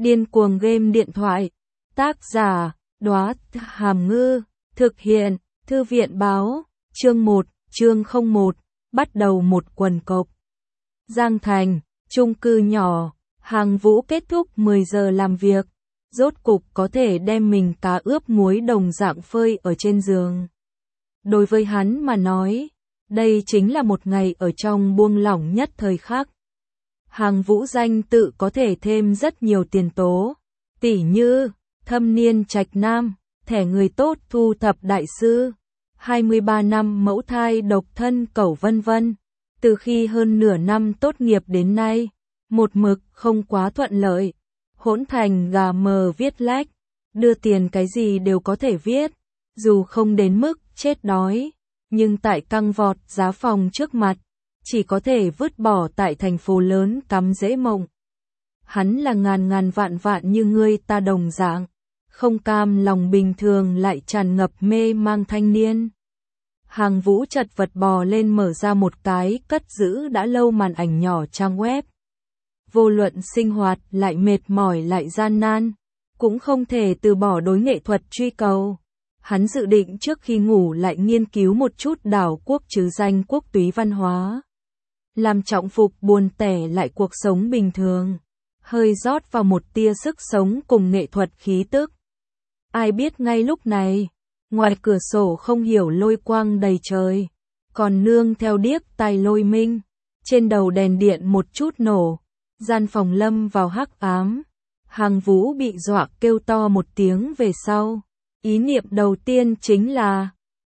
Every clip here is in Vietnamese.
Điên cuồng game điện thoại. Tác giả, Đóa Hàm Ngư. Thực hiện, Thư viện báo. Chương 1, chương 01. Bắt đầu một quần cộc. Giang Thành, chung cư nhỏ. Hàng Vũ kết thúc 10 giờ làm việc. Rốt cục có thể đem mình cá ướp muối đồng dạng phơi ở trên giường. Đối với hắn mà nói, đây chính là một ngày ở trong buông lỏng nhất thời khắc. Hàng Vũ danh tự có thể thêm rất nhiều tiền tố, tỉ như thâm niên trạch nam, thẻ người tốt thu thập đại sư, 23 năm mẫu thai độc thân cẩu vân vân. Từ khi hơn nửa năm tốt nghiệp đến nay, một mực không quá thuận lợi, hỗn thành gà mờ viết lách, đưa tiền cái gì đều có thể viết, dù không đến mức chết đói, nhưng tại căng vọt giá phòng trước mặt, chỉ có thể vứt bỏ tại thành phố lớn cắm rễ mộng. Hắn là ngàn vạn như ngươi ta đồng dạng, không cam lòng bình thường lại tràn ngập mê mang thanh niên. Hàng Vũ chật vật bò lên mở ra một cái cất giữ đã lâu màn ảnh nhỏ trang web. Vô luận sinh hoạt lại mệt mỏi lại gian nan, cũng không thể từ bỏ đối nghệ thuật truy cầu. Hắn dự định trước khi ngủ lại nghiên cứu một chút đảo quốc trứ danh quốc túy văn hóa. Làm trọng phục buồn tẻ lại cuộc sống bình thường, hơi rót vào một tia sức sống cùng nghệ thuật khí tức. Ai biết ngay lúc này, ngoài cửa sổ không hiểu lôi quang đầy trời, còn nương theo điếc tai lôi minh, trên đầu đèn điện một chút nổ, gian phòng lâm vào hắc ám. Hàng Vũ bị dọa kêu to một tiếng về sau. Ý niệm đầu tiên chính là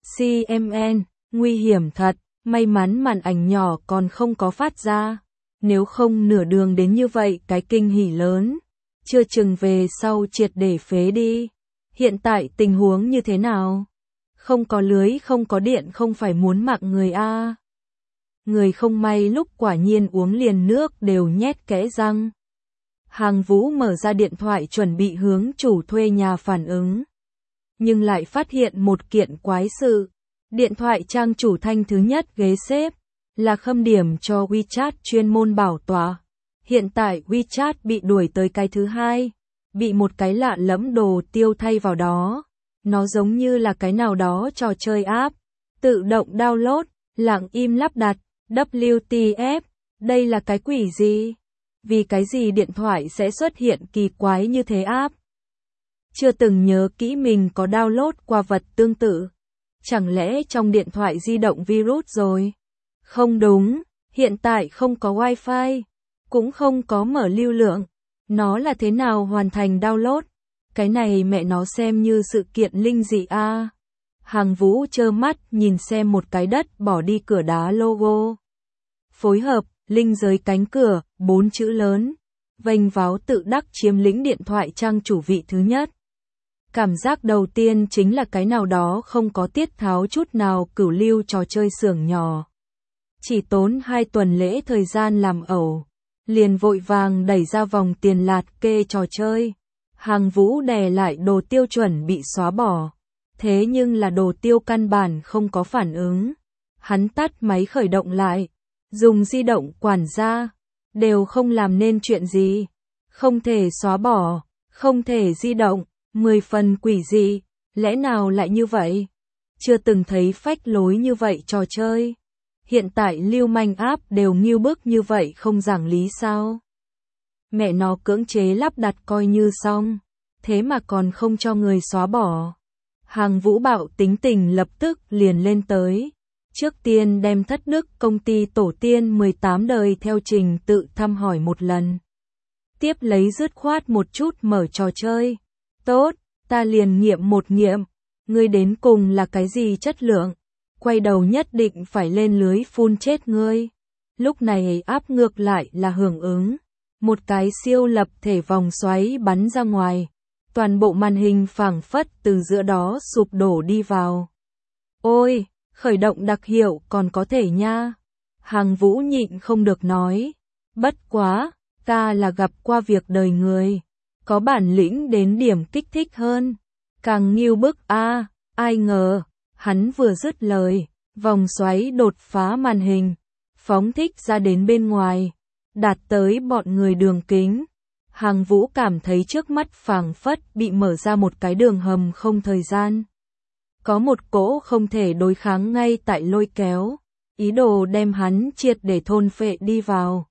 CMN, nguy hiểm thật, may mắn màn ảnh nhỏ còn không có phát ra. Nếu không nửa đường đến như vậy cái kinh hỉ lớn, chưa chừng về sau triệt để phế đi. Hiện tại tình huống như thế nào? Không có lưới không có điện không phải muốn mạng người a. Người không may lúc quả nhiên uống liền nước đều nhét kẽ răng. Hàng Vũ mở ra điện thoại chuẩn bị hướng chủ thuê nhà phản ứng. Nhưng lại phát hiện một kiện quái sự. Điện thoại trang chủ thanh thứ nhất ghế xếp, là khâm điểm cho WeChat chuyên môn bảo tọa. Hiện tại WeChat bị đuổi tới cái thứ hai, bị một cái lạ lẫm đồ tiêu thay vào đó. Nó giống như là cái nào đó trò chơi app, tự động download, lặng im lắp đặt, WTF, đây là cái quỷ gì? Vì cái gì điện thoại sẽ xuất hiện kỳ quái như thế app? Chưa từng nhớ kỹ mình có download qua vật tương tự. Chẳng lẽ trong điện thoại di động virus rồi? Không đúng, hiện tại không có wifi, cũng không có mở lưu lượng. Nó là thế nào hoàn thành download? Cái này mẹ nó xem như sự kiện linh dị a. Hàng Vũ trơ mắt nhìn xem một cái đất bỏ đi cửa đá logo. Phối hợp, linh giới cánh cửa, 4 chữ lớn. Vênh váo tự đắc chiếm lĩnh điện thoại trang chủ vị thứ nhất. Cảm giác đầu tiên chính là cái nào đó không có tiết tháo chút nào cửu lưu trò chơi xưởng nhỏ. Chỉ tốn 2 tuần lễ thời gian làm ẩu, liền vội vàng đẩy ra vòng tiền lạt kê trò chơi. Hàng Vũ đè lại đồ tiêu chuẩn bị xóa bỏ. Thế nhưng là đồ tiêu căn bản không có phản ứng. Hắn tắt máy khởi động lại, dùng di động quản gia, đều không làm nên chuyện gì. Không thể xóa bỏ, không thể di động. 10 phần quỷ dị, lẽ nào lại như vậy? Chưa từng thấy phách lối như vậy trò chơi. Hiện tại lưu manh áp đều nghiêu bức như vậy không giảng lý sao? Mẹ nó cưỡng chế lắp đặt coi như xong, thế mà còn không cho người xóa bỏ. Hàng Vũ bạo tính tình lập tức liền lên tới. Trước tiên đem thất đức công ty tổ tiên 18 đời theo trình tự thăm hỏi một lần. Tiếp lấy dứt khoát một chút mở trò chơi. Tốt, ta liền nghiệm một nghiệm, ngươi đến cùng là cái gì chất lượng, quay đầu nhất định phải lên lưới phun chết ngươi. Lúc này áp ngược lại là hưởng ứng, một cái siêu lập thể vòng xoáy bắn ra ngoài, toàn bộ màn hình phảng phất từ giữa đó sụp đổ đi vào. Ôi, khởi động đặc hiệu còn có thể nha. Hàng Vũ nhịn không được nói, bất quá, ta là gặp qua việc đời người. Có bản lĩnh đến điểm kích thích hơn. Càng nghiêu bức a, ai ngờ, hắn vừa dứt lời, vòng xoáy đột phá màn hình, phóng thích ra đến bên ngoài, đạt tới bọn người đường kính. Hàng Vũ cảm thấy trước mắt phảng phất bị mở ra một cái đường hầm không thời gian. Có một cỗ không thể đối kháng ngay tại lôi kéo, ý đồ đem hắn triệt để thôn phệ đi vào.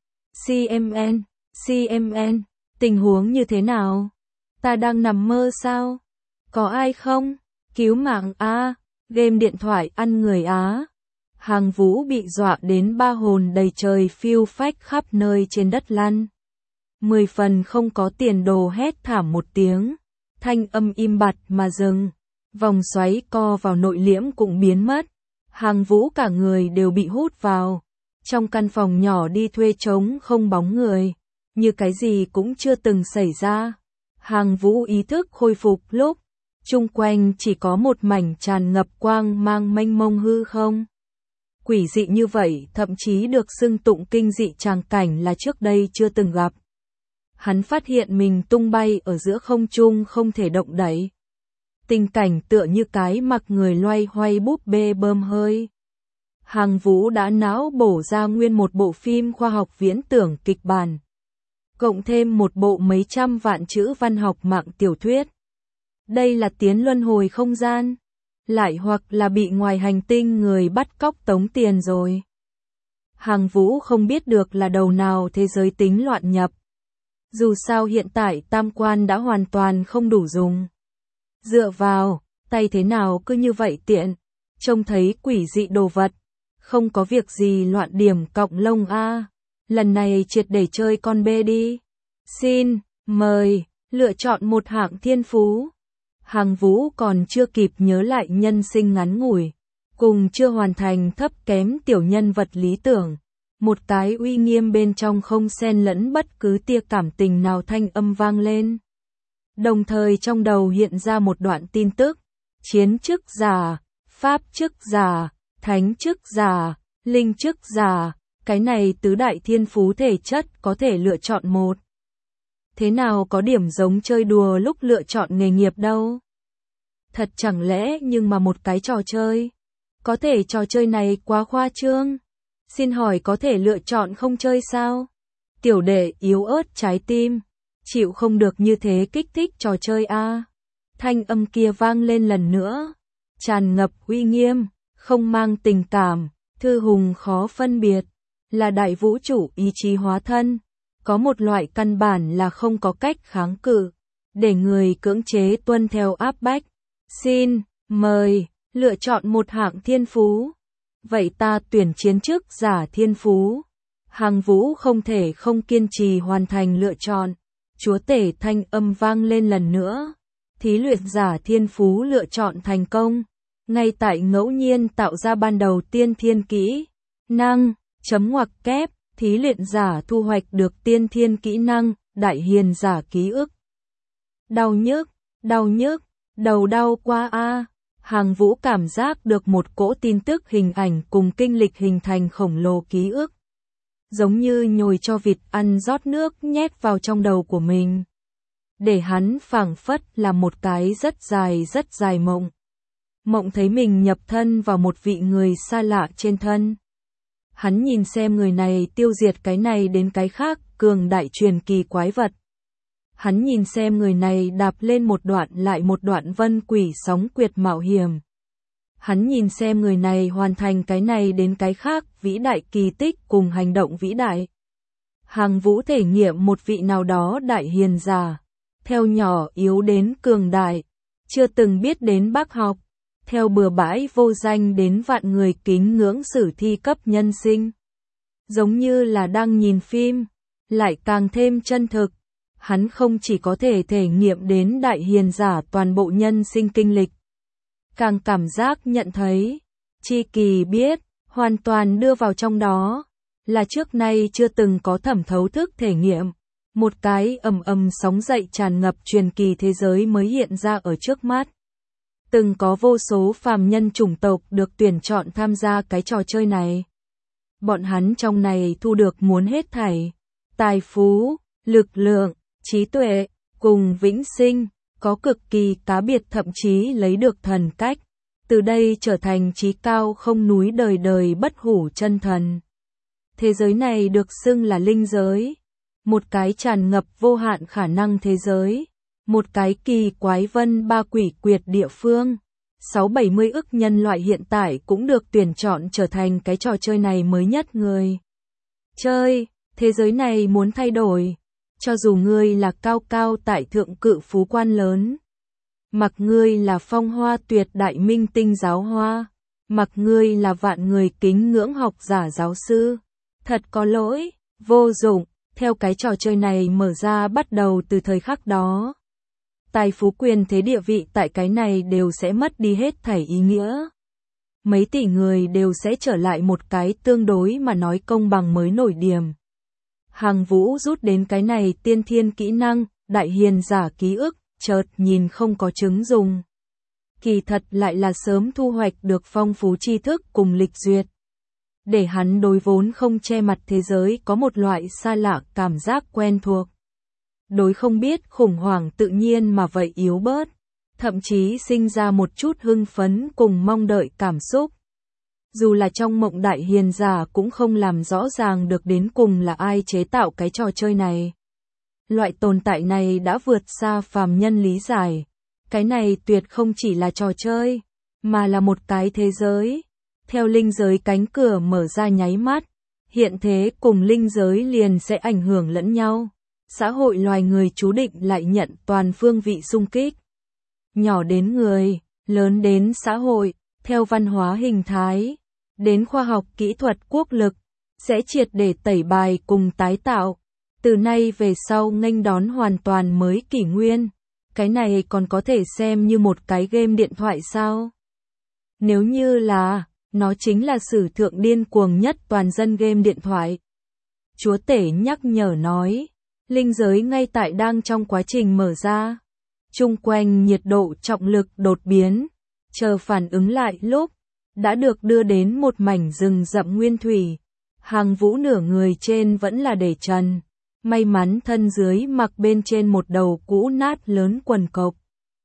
CMN, tình huống như thế nào? Ta đang nằm mơ sao? Có ai không? Cứu mạng a, game điện thoại ăn người á. Hàng Vũ bị dọa đến ba hồn đầy trời phiêu phách khắp nơi trên đất lăn. 10 phần không có tiền đồ hét thảm một tiếng, thanh âm im bặt mà dừng, vòng xoáy co vào nội liễm cũng biến mất. Hàng Vũ cả người đều bị hút vào, trong căn phòng nhỏ đi thuê trống không bóng người, như cái gì cũng chưa từng xảy ra. Hàng Vũ ý thức khôi phục lúc, chung quanh chỉ có một mảnh tràn ngập quang mang mênh mông hư không. Quỷ dị như vậy thậm chí được xưng tụng kinh dị tràng cảnh là trước đây chưa từng gặp. Hắn phát hiện mình tung bay ở giữa không trung không thể động đậy. Tình cảnh tựa như cái mặc người loay hoay búp bê bơm hơi. Hàng Vũ đã não bổ ra nguyên một bộ phim khoa học viễn tưởng kịch bản, cộng thêm một bộ mấy trăm vạn chữ văn học mạng tiểu thuyết. Đây là tiến luân hồi không gian, lại hoặc là bị ngoài hành tinh người bắt cóc tống tiền rồi. Hàng Vũ không biết được là đầu nào thế giới tính loạn nhập. Dù sao hiện tại tam quan đã hoàn toàn không đủ dùng. Dựa vào, tay thế nào cứ như vậy tiện, trông thấy quỷ dị đồ vật, không có việc gì loạn điểm cọng lông a. Lần này triệt để chơi con bê đi. Xin, mời, lựa chọn một hạng thiên phú. Hàng Vũ còn chưa kịp nhớ lại nhân sinh ngắn ngủi, cùng chưa hoàn thành thấp kém tiểu nhân vật lý tưởng. Một cái uy nghiêm bên trong không xen lẫn bất cứ tia cảm tình nào thanh âm vang lên. Đồng thời trong đầu hiện ra một đoạn tin tức. Chiến chức giả, pháp chức giả, thánh chức giả, linh chức giả. Cái này tứ đại thiên phú thể chất có thể lựa chọn một. Thế nào có điểm giống chơi đùa lúc lựa chọn nghề nghiệp đâu. Thật chẳng lẽ nhưng mà một cái trò chơi. Có thể trò chơi này quá khoa trương. Xin hỏi có thể lựa chọn không chơi sao? Tiểu đệ yếu ớt trái tim, chịu không được như thế kích thích trò chơi a. Thanh âm kia vang lên lần nữa, tràn ngập uy nghiêm, không mang tình cảm, thư hùng khó phân biệt, là đại vũ trụ ý chí hóa thân, có một loại căn bản là không có cách kháng cự, để người cưỡng chế tuân theo áp bách. Xin, mời, lựa chọn một hạng thiên phú. Vậy ta tuyển chiến chức giả thiên phú. Hàng Vũ không thể không kiên trì hoàn thành lựa chọn. Chúa tể thanh âm vang lên lần nữa. Thí luyện giả thiên phú lựa chọn thành công. Ngay tại ngẫu nhiên tạo ra ban đầu tiên thiên kỹ năng, chấm ngoặc kép, thí luyện giả thu hoạch được tiên thiên kỹ năng, đại hiền giả ký ức. Đau nhức, đầu đau quá a. Hàng Vũ cảm giác được một cỗ tin tức hình ảnh cùng kinh lịch hình thành khổng lồ ký ức. Giống như nhồi cho vịt ăn rót nước nhét vào trong đầu của mình. Để hắn phảng phất là một cái rất dài mộng. Mộng thấy mình nhập thân vào một vị người xa lạ trên thân. Hắn nhìn xem người này tiêu diệt cái này đến cái khác, cường đại truyền kỳ quái vật. Hắn nhìn xem người này đạp lên một đoạn lại một đoạn vân quỷ sóng quyệt mạo hiểm. Hắn nhìn xem người này hoàn thành cái này đến cái khác, vĩ đại kỳ tích cùng hành động vĩ đại. Hàng Vũ thể nghiệm một vị nào đó đại hiền giả, theo nhỏ yếu đến cường đại, chưa từng biết đến bác học, theo bừa bãi vô danh đến vạn người kính ngưỡng sử thi cấp nhân sinh. Giống như là đang nhìn phim, lại càng thêm chân thực. Hắn không chỉ có thể thể nghiệm đến đại hiền giả toàn bộ nhân sinh kinh lịch, càng cảm giác nhận thấy, chi kỳ biết, hoàn toàn đưa vào trong đó, là trước nay chưa từng có thẩm thấu thức thể nghiệm. Một cái ầm sóng dậy tràn ngập truyền kỳ thế giới mới hiện ra ở trước mắt. Từng có vô số phàm nhân chủng tộc được tuyển chọn tham gia cái trò chơi này. Bọn hắn trong này thu được muốn hết thảy, tài phú, lực lượng, trí tuệ, cùng vĩnh sinh, có cực kỳ cá biệt thậm chí lấy được thần cách, từ đây trở thành trí cao không núi đời đời bất hủ chân thần. Thế giới này được xưng là linh giới, một cái tràn ngập vô hạn khả năng thế giới, một cái kỳ quái vân ba quỷ quyệt địa phương. 6-70 ức nhân loại hiện tại cũng được tuyển chọn trở thành cái trò chơi này mới nhất người chơi. Thế giới này muốn thay đổi, cho dù ngươi là cao cao tại thượng cự phú quan lớn, mặc ngươi là phong hoa tuyệt đại minh tinh giáo hoa, mặc ngươi là vạn người kính ngưỡng học giả giáo sư, thật có lỗi, vô dụng. Theo cái trò chơi này mở ra bắt đầu từ thời khắc đó, tài phú quyền thế địa vị tại cái này đều sẽ mất đi hết thảy ý nghĩa. Mấy tỷ người đều sẽ trở lại một cái tương đối mà nói công bằng mới nổi điểm. Hàng Vũ rút đến cái này tiên thiên kỹ năng, đại hiền giả ký ức, chợt nhìn không có chứng dùng. Kỳ thật lại là sớm thu hoạch được phong phú tri thức cùng lịch duyệt. Để hắn đối vốn không che mặt thế giới có một loại xa lạ cảm giác quen thuộc. Đối không biết khủng hoảng tự nhiên mà vậy yếu bớt, thậm chí sinh ra một chút hưng phấn cùng mong đợi cảm xúc. Dù là trong mộng đại hiền giả cũng không làm rõ ràng được đến cùng là ai chế tạo cái trò chơi này. Loại tồn tại này đã vượt xa phàm nhân lý giải. Cái này tuyệt không chỉ là trò chơi, mà là một cái thế giới. Theo linh giới cánh cửa mở ra nháy mắt, hiện thế cùng linh giới liền sẽ ảnh hưởng lẫn nhau. Xã hội loài người chú định lại nhận toàn phương vị xung kích. Nhỏ đến người, lớn đến xã hội, theo văn hóa hình thái, đến khoa học kỹ thuật quốc lực, sẽ triệt để tẩy bài cùng tái tạo. Từ nay về sau nghênh đón hoàn toàn mới kỷ nguyên. Cái này còn có thể xem như một cái game điện thoại sao? Nếu như là, nó chính là sử thượng điên cuồng nhất toàn dân game điện thoại. Chúa tể nhắc nhở nói, linh giới ngay tại đang trong quá trình mở ra. Chung quanh nhiệt độ trọng lực đột biến, chờ phản ứng lại lúc, đã được đưa đến một mảnh rừng rậm nguyên thủy. Hàng Vũ nửa người trên vẫn là để trần. May mắn thân dưới mặc bên trên một đầu cũ nát lớn quần cộc.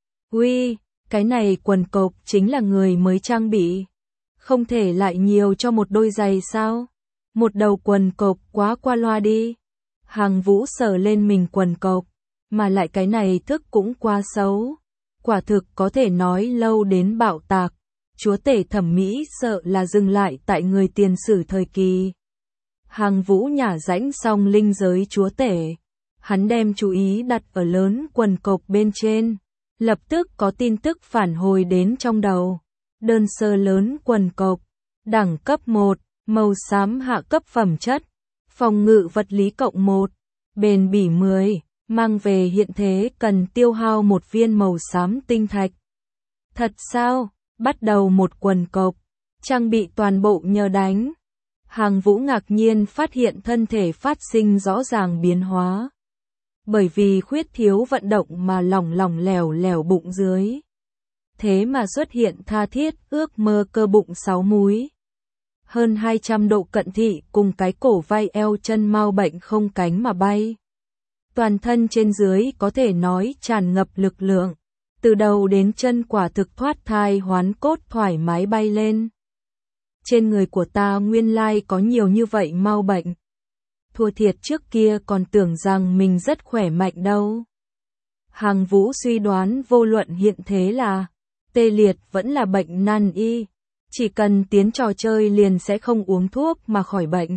Uy, cái này quần cộc chính là người mới trang bị. Không thể lại nhiều cho một đôi giày sao? Một đầu quần cộc quá qua loa đi. Hàng Vũ sờ lên mình quần cộc, mà lại cái này thức cũng quá xấu. Quả thực có thể nói lâu đến bạo tạc. Chúa tể thẩm mỹ sợ là dừng lại tại người tiền sử thời kỳ. Hàng Vũ nhả rãnh xong linh giới chúa tể. Hắn đem chú ý đặt ở lớn quần cộc bên trên. Lập tức có tin tức phản hồi đến trong đầu. Đơn sơ lớn quần cộc. Đẳng cấp 1, màu xám hạ cấp phẩm chất. Phòng ngự vật lý cộng 1. Bền bỉ 10. Mang về hiện thế cần tiêu hao một viên màu xám tinh thạch. Thật sao? Bắt đầu một quần cộc. Trang bị toàn bộ nhờ đánh. Hàng Vũ ngạc nhiên phát hiện thân thể phát sinh rõ ràng biến hóa. Bởi vì khuyết thiếu vận động mà lỏng lẻo lẻo bụng dưới. Thế mà xuất hiện tha thiết ước mơ cơ bụng 6 múi. Hơn 200 độ cận thị cùng cái cổ vai eo chân mau bệnh không cánh mà bay. Toàn thân trên dưới có thể nói tràn ngập lực lượng. Từ đầu đến chân quả thực thoát thai hoán cốt thoải mái bay lên. Trên người của ta nguyên lai có nhiều như vậy mau bệnh. Thua thiệt trước kia còn tưởng rằng mình rất khỏe mạnh đâu. Hàng Vũ suy đoán vô luận hiện thế là tê liệt vẫn là bệnh nan y. Chỉ cần tiến trò chơi liền sẽ không uống thuốc mà khỏi bệnh.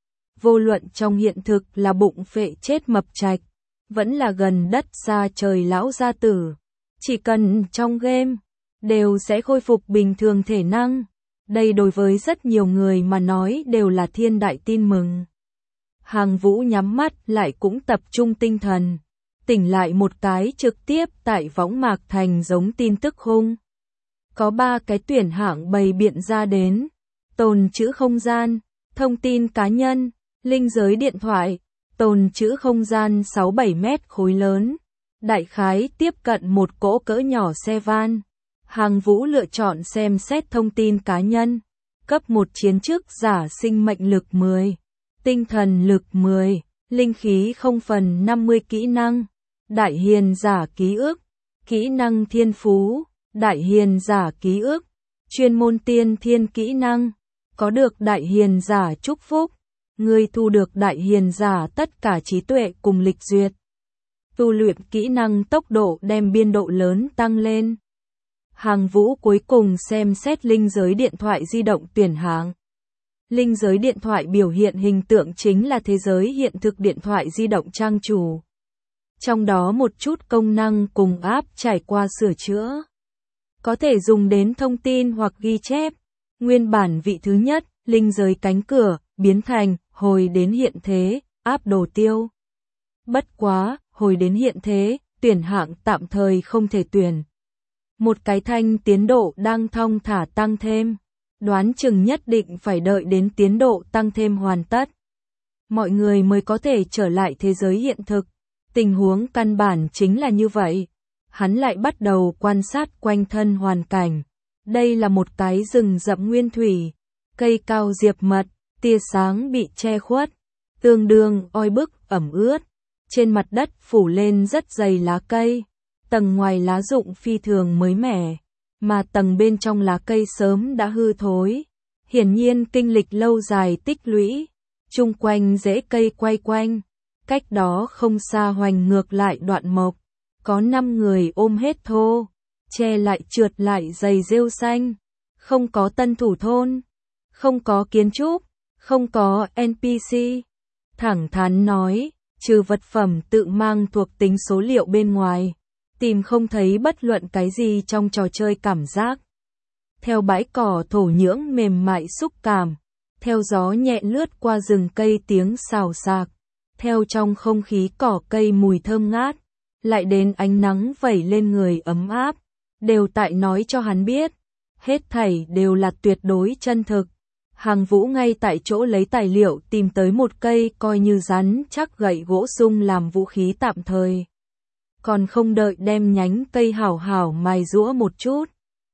Vô luận trong hiện thực là bụng phệ chết mập trạch, vẫn là gần đất xa trời lão gia tử. Chỉ cần trong game, đều sẽ khôi phục bình thường thể năng. Đây đối với rất nhiều người mà nói đều là thiên đại tin mừng. Hàng Vũ nhắm mắt lại cũng tập trung tinh thần. Tỉnh lại một cái trực tiếp tại võng mạc thành giống tin tức hung. Có 3 cái tuyển hạng bày biện ra đến. Tồn trữ không gian, thông tin cá nhân, linh giới điện thoại, tồn trữ không gian 6-7 mét khối lớn. Đại khái tiếp cận một cỗ cỡ nhỏ xe van. Hàng Vũ lựa chọn xem xét thông tin cá nhân. Cấp 1 chiến chức giả sinh mệnh lực 10. Tinh thần lực 10. Linh khí 0/50 kỹ năng. Đại hiền giả ký ức. Kỹ năng thiên phú. Đại hiền giả ký ức. Chuyên môn tiên thiên kỹ năng. Có được đại hiền giả chúc phúc. Ngươi thu được đại hiền giả tất cả trí tuệ cùng lịch duyệt. Tu luyện kỹ năng tốc độ đem biên độ lớn tăng lên. Hàng Vũ cuối cùng xem xét linh giới điện thoại di động tuyển hạng. Linh giới điện thoại biểu hiện hình tượng chính là thế giới hiện thực điện thoại di động trang chủ. Trong đó một chút công năng cùng app trải qua sửa chữa. Có thể dùng đến thông tin hoặc ghi chép. Nguyên bản vị thứ nhất, linh giới cánh cửa, biến thành, hồi đến hiện thế, áp đồ tiêu. Bất quá, hồi đến hiện thế, tuyển hạng tạm thời không thể tuyển. Một cái thanh tiến độ đang thong thả tăng thêm. Đoán chừng nhất định phải đợi đến tiến độ tăng thêm hoàn tất. Mọi người mới có thể trở lại thế giới hiện thực. Tình huống căn bản chính là như vậy. Hắn lại bắt đầu quan sát quanh thân hoàn cảnh. Đây là một cái rừng rậm nguyên thủy. Cây cao diệp mật, tia sáng bị che khuất. Tương đương oi bức, ẩm ướt. Trên mặt đất phủ lên rất dày lá cây. Tầng ngoài lá rụng phi thường mới mẻ. Mà tầng bên trong lá cây sớm đã hư thối. Hiển nhiên kinh lịch lâu dài tích lũy. Chung quanh rễ cây quay quanh. Cách đó không xa hoành ngược lại đoạn mộc. Có 5 người ôm hết thô. Che lại trượt lại dày rêu xanh. Không có tân thủ thôn. Không có kiến trúc. Không có NPC. Thẳng thắn nói, trừ vật phẩm tự mang thuộc tính số liệu bên ngoài. Tìm không thấy bất luận cái gì trong trò chơi cảm giác. Theo bãi cỏ thổ nhưỡng mềm mại xúc cảm. Theo gió nhẹ lướt qua rừng cây tiếng xào xạc. Theo trong không khí cỏ cây mùi thơm ngát. Lại đến ánh nắng vẩy lên người ấm áp. Đều tại nói cho hắn biết. Hết thảy đều là tuyệt đối chân thực. Hàng Vũ ngay tại chỗ lấy tài liệu tìm tới một cây coi như rắn chắc gậy gỗ sung làm vũ khí tạm thời. Còn không đợi đem nhánh cây hảo hảo mài giũa một chút.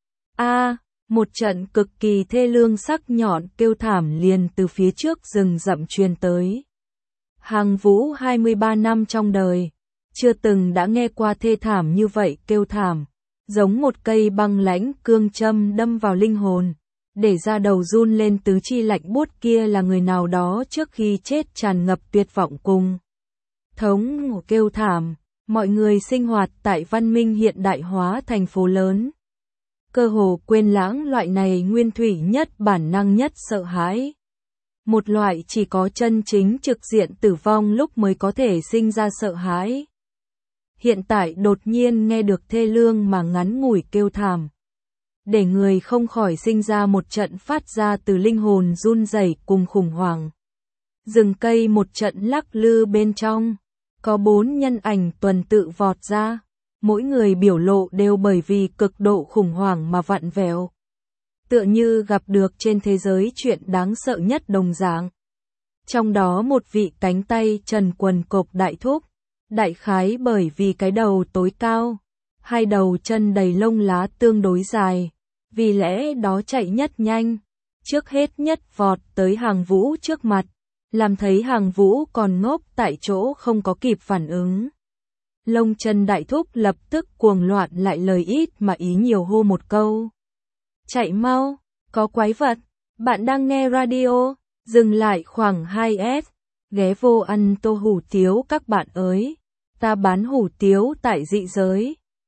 Một trận cực kỳ thê lương sắc nhọn kêu thảm liền từ phía trước rừng rậm truyền tới. Hàng Vũ 23 năm trong đời, chưa từng đã nghe qua thê thảm như vậy kêu thảm, giống một cây băng lãnh cương châm đâm vào linh hồn, để ra đầu run lên tứ chi lạnh buốt kia là người nào đó trước khi chết tràn ngập tuyệt vọng cùng thống kêu thảm. Mọi người sinh hoạt tại văn minh hiện đại hóa thành phố lớn. Cơ hồ quên lãng loại này nguyên thủy nhất bản năng nhất sợ hãi. Một loại chỉ có chân chính trực diện tử vong lúc mới có thể sinh ra sợ hãi. Hiện tại đột nhiên nghe được thê lương mà ngắn ngủi kêu thảm. Để người không khỏi sinh ra một trận phát ra từ linh hồn run rẩy cùng khủng hoảng. Rừng cây một trận lắc lư bên trong. Có 4 nhân ảnh tuần tự vọt ra, mỗi người biểu lộ đều bởi vì cực độ khủng hoảng mà vặn vẹo. Tựa như gặp được trên thế giới chuyện đáng sợ nhất đồng dạng. Trong đó một vị cánh tay trần quần cộc đại thúc, đại khái bởi vì cái đầu tối cao, hai đầu chân đầy lông lá tương đối dài, vì lẽ đó chạy nhất nhanh, trước hết nhất vọt tới Hàng Vũ trước mặt. Làm thấy Hàng Vũ còn ngốc tại chỗ không có kịp phản ứng. Lông chân đại thúc lập tức cuồng loạn lại lời ít mà ý nhiều hô một câu. Chạy mau, có quái vật, bạn đang nghe radio, dừng lại khoảng 2S, ghé vô ăn tô hủ tiếu các bạn ơi, ta bán hủ tiếu tại dị giới.